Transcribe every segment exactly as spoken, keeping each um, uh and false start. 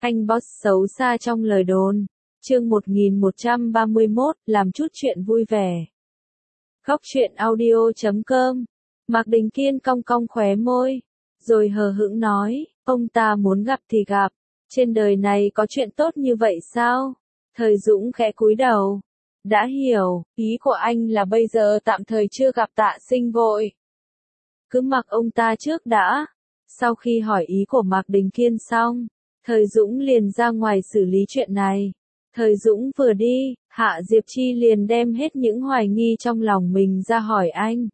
Anh boss xấu xa trong lời đồn. Chương một nghìn một trăm ba mươi mốt, làm chút chuyện vui vẻ. Góc truyện audio chấm com. Mạc Đình Kiên cong cong khóe môi, rồi hờ hững nói, ông ta muốn gặp thì gặp, trên đời này có chuyện tốt như vậy sao? Thời Dũng khẽ cúi đầu. Đã hiểu, ý của anh là bây giờ tạm thời chưa gặp Tạ Sinh vội. Cứ mặc ông ta trước đã. Sau khi hỏi ý của Mạc Đình Kiên xong, Thời Dũng liền ra ngoài xử lý chuyện này. Thời Dũng vừa đi, Hạ Diệp Chi liền đem hết những hoài nghi trong lòng mình ra hỏi anh.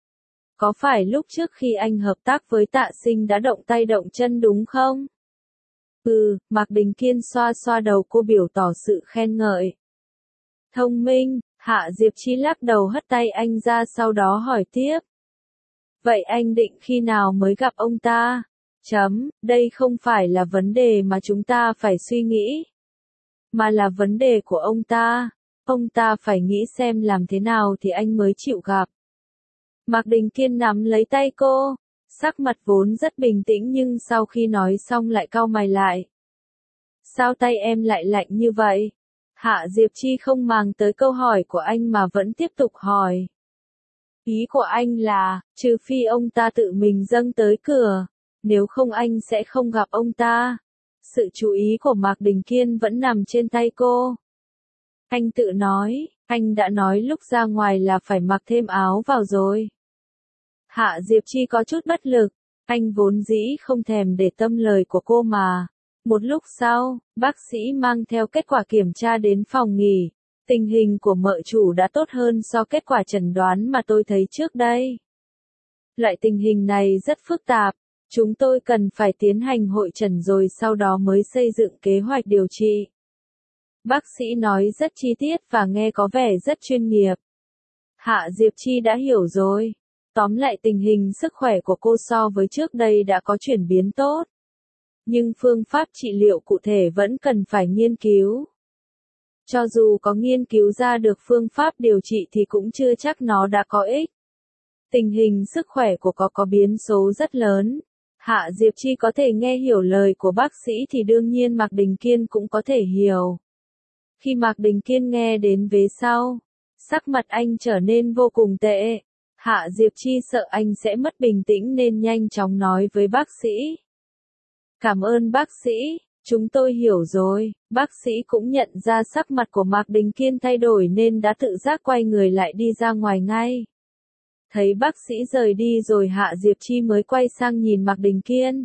Có phải lúc trước khi anh hợp tác với Tạ Sinh đã động tay động chân đúng không? Ừ, Mạc Đình Kiên xoa xoa đầu cô biểu tỏ sự khen ngợi. Thông minh, Hạ Diệp Chi lắc đầu hất tay anh ra sau đó hỏi tiếp. Vậy anh định khi nào mới gặp ông ta? Chấm, đây không phải là vấn đề mà chúng ta phải suy nghĩ, mà là vấn đề của ông ta. Ông ta phải nghĩ xem làm thế nào thì anh mới chịu gặp. Mạc Đình Kiên nắm lấy tay cô, sắc mặt vốn rất bình tĩnh nhưng sau khi nói xong lại cau mày lại. Sao tay em lại lạnh như vậy? Hạ Diệp Chi không màng tới câu hỏi của anh mà vẫn tiếp tục hỏi. Ý của anh là, trừ phi ông ta tự mình dâng tới cửa, nếu không anh sẽ không gặp ông ta. Sự chú ý của Mạc Đình Kiên vẫn nằm trên tay cô. Anh tự nói, anh đã nói lúc ra ngoài là phải mặc thêm áo vào rồi. Hạ Diệp Chi có chút bất lực, anh vốn dĩ không thèm để tâm lời của cô mà. Một lúc sau, bác sĩ mang theo kết quả kiểm tra đến phòng nghỉ. Tình hình của mợ chủ đã tốt hơn so kết quả chẩn đoán mà tôi thấy trước đây. Loại tình hình này rất phức tạp, chúng tôi cần phải tiến hành hội chẩn rồi sau đó mới xây dựng kế hoạch điều trị. Bác sĩ nói rất chi tiết và nghe có vẻ rất chuyên nghiệp. Hạ Diệp Chi đã hiểu rồi. Tóm lại tình hình sức khỏe của cô so với trước đây đã có chuyển biến tốt. Nhưng phương pháp trị liệu cụ thể vẫn cần phải nghiên cứu. Cho dù có nghiên cứu ra được phương pháp điều trị thì cũng chưa chắc nó đã có ích. Tình hình sức khỏe của cô có biến số rất lớn. Hạ Diệp Chi có thể nghe hiểu lời của bác sĩ thì đương nhiên Mạc Đình Kiên cũng có thể hiểu. Khi Mạc Đình Kiên nghe đến vế sau, sắc mặt anh trở nên vô cùng tệ. Hạ Diệp Chi sợ anh sẽ mất bình tĩnh nên nhanh chóng nói với bác sĩ. Cảm ơn bác sĩ, chúng tôi hiểu rồi. Bác sĩ cũng nhận ra sắc mặt của Mạc Đình Kiên thay đổi nên đã tự giác quay người lại đi ra ngoài ngay. Thấy bác sĩ rời đi rồi Hạ Diệp Chi mới quay sang nhìn Mạc Đình Kiên.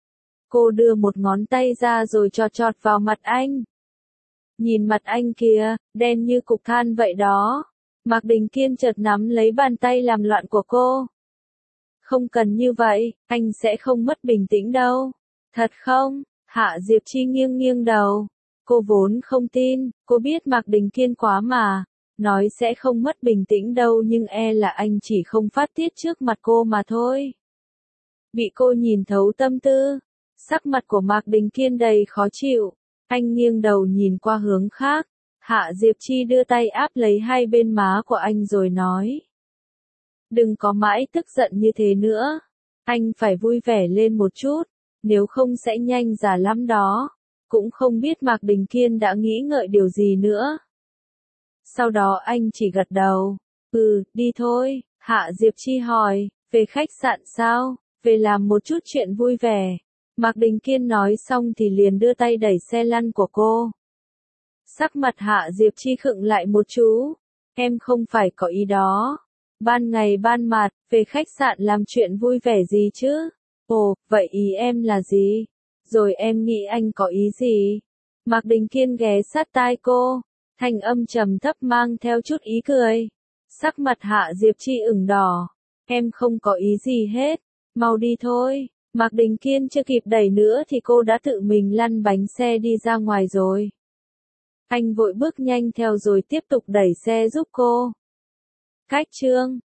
Cô đưa một ngón tay ra rồi chọt chọt vào mặt anh. Nhìn mặt anh kìa, đen như cục than vậy đó. Mạc Đình Kiên chợt nắm lấy bàn tay làm loạn của cô. Không cần như vậy, anh sẽ không mất bình tĩnh đâu. Thật không? Hạ Diệp Chi nghiêng nghiêng đầu. Cô vốn không tin, cô biết Mạc Đình Kiên quá mà. Nói sẽ không mất bình tĩnh đâu nhưng e là anh chỉ không phát tiết trước mặt cô mà thôi. Bị cô nhìn thấu tâm tư. Sắc mặt của Mạc Đình Kiên đầy khó chịu. Anh nghiêng đầu nhìn qua hướng khác. Hạ Diệp Chi đưa tay áp lấy hai bên má của anh rồi nói. Đừng có mãi tức giận như thế nữa. Anh phải vui vẻ lên một chút, nếu không sẽ nhanh già lắm đó. Cũng không biết Mạc Đình Kiên đã nghĩ ngợi điều gì nữa. Sau đó anh chỉ gật đầu. Ừ, đi thôi. Hạ Diệp Chi hỏi, về khách sạn sao? Về làm một chút chuyện vui vẻ. Mạc Đình Kiên nói xong thì liền đưa tay đẩy xe lăn của cô. Sắc mặt Hạ Diệp Chi khựng lại một chú. Em không phải có ý đó. Ban ngày ban mặt, về khách sạn làm chuyện vui vẻ gì chứ? Ồ, vậy ý em là gì? Rồi em nghĩ anh có ý gì? Mạc Đình Kiên ghé sát tai cô. Thanh âm trầm thấp mang theo chút ý cười. Sắc mặt Hạ Diệp Chi ửng đỏ. Em không có ý gì hết. Mau đi thôi. Mạc Đình Kiên chưa kịp đẩy nữa thì cô đã tự mình lăn bánh xe đi ra ngoài rồi. Anh vội bước nhanh theo rồi tiếp tục đẩy xe giúp cô. Cách chương